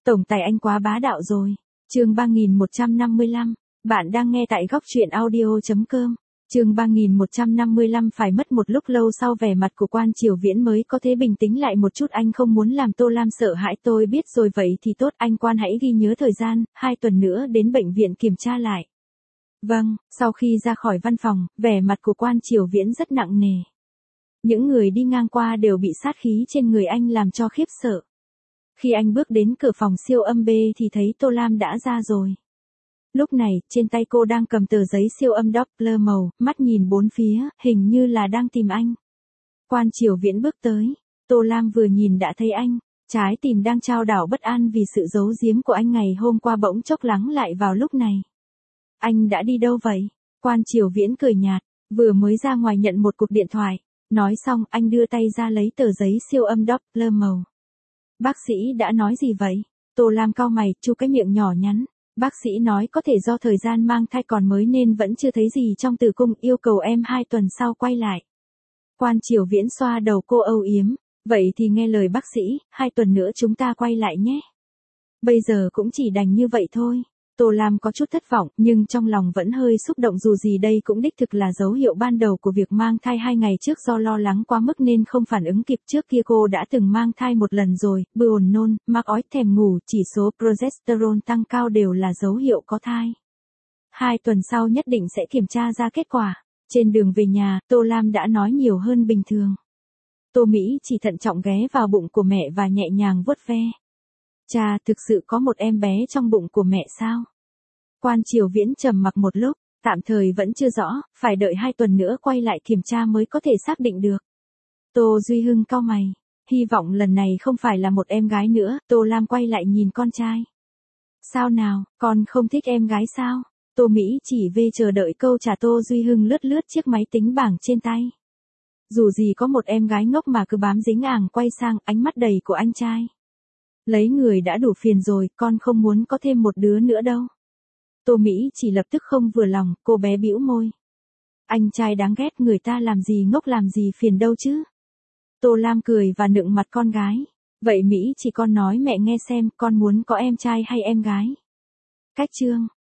Tổng tài anh quá bá đạo rồi. Chương 3155, bạn đang nghe tại góc truyện audio.com. Chương 3155 phải mất một lúc lâu sau vẻ mặt của Quan Triều Viễn mới có thể bình tĩnh lại một chút. Anh không muốn làm Tô Lam sợ hãi. Tôi biết rồi, vậy thì tốt, anh Quan hãy ghi nhớ thời gian, 2 tuần nữa đến bệnh viện kiểm tra lại. Vâng. Sau khi ra khỏi văn phòng, vẻ mặt của Quan Triều Viễn rất nặng nề. Những người đi ngang qua đều bị sát khí trên người anh làm cho khiếp sợ. Khi anh bước đến cửa phòng siêu âm B thì thấy Tô Lam đã ra rồi. Lúc này, trên tay cô đang cầm tờ giấy siêu âm Doppler màu, mắt nhìn bốn phía, hình như là đang tìm anh. Quan Triều Viễn bước tới. Tô Lam vừa nhìn đã thấy anh. Trái tim đang chao đảo bất an vì sự giấu giếm của anh ngày hôm qua bỗng chốc lắng lại vào lúc này. Anh đã đi đâu vậy? Quan Triều Viễn cười nhạt, vừa mới ra ngoài nhận một cuộc điện thoại. Nói xong, anh đưa tay ra lấy tờ giấy siêu âm Doppler màu. Bác sĩ đã nói gì vậy? Tô Lam cau mày, chu cái miệng nhỏ nhắn. Bác sĩ nói có thể do thời gian mang thai còn mới nên vẫn chưa thấy gì trong tử cung, yêu cầu em 2 tuần sau quay lại. Quan Triều Viễn xoa đầu cô âu yếm. Vậy thì nghe lời bác sĩ, 2 tuần nữa chúng ta quay lại nhé. Bây giờ cũng chỉ đành như vậy thôi. Tô Lam có chút thất vọng, nhưng trong lòng vẫn hơi xúc động, dù gì đây cũng đích thực là dấu hiệu ban đầu của việc mang thai. 2 ngày trước do lo lắng quá mức nên không phản ứng kịp. Trước kia cô đã từng mang thai một lần rồi, buồn nôn, mắc ói, thèm ngủ, chỉ số progesterone tăng cao đều là dấu hiệu có thai. 2 tuần sau nhất định sẽ kiểm tra ra kết quả. Trên đường về nhà, Tô Lam đã nói nhiều hơn bình thường. Tô Mỹ chỉ thận trọng ghé vào bụng của mẹ và nhẹ nhàng vuốt ve. Cha, thực sự có một em bé trong bụng của mẹ sao? Quan Triều Viễn trầm mặc một lúc, tạm thời vẫn chưa rõ, phải đợi 2 tuần nữa quay lại kiểm tra mới có thể xác định được. Tô Duy Hưng cau mày, hy vọng lần này không phải là một em gái nữa. Tô Lam quay lại nhìn con trai. Sao nào, con không thích em gái sao? Tô Mỹ chỉ về chờ đợi câu trả. Tô Duy Hưng lướt lướt chiếc máy tính bảng trên tay. Dù gì có một em gái ngốc mà cứ bám dính àng, quay sang ánh mắt đầy của anh trai. Lấy người đã đủ phiền rồi, con không muốn có thêm một đứa nữa đâu. Tô Mỹ chỉ lập tức không vừa lòng, cô bé bĩu môi. Anh trai đáng ghét, người ta làm gì ngốc làm gì phiền đâu chứ. Tô Lam cười và nựng mặt con gái. Vậy Mỹ chỉ con nói mẹ nghe xem, con muốn có em trai hay em gái? Cách chương.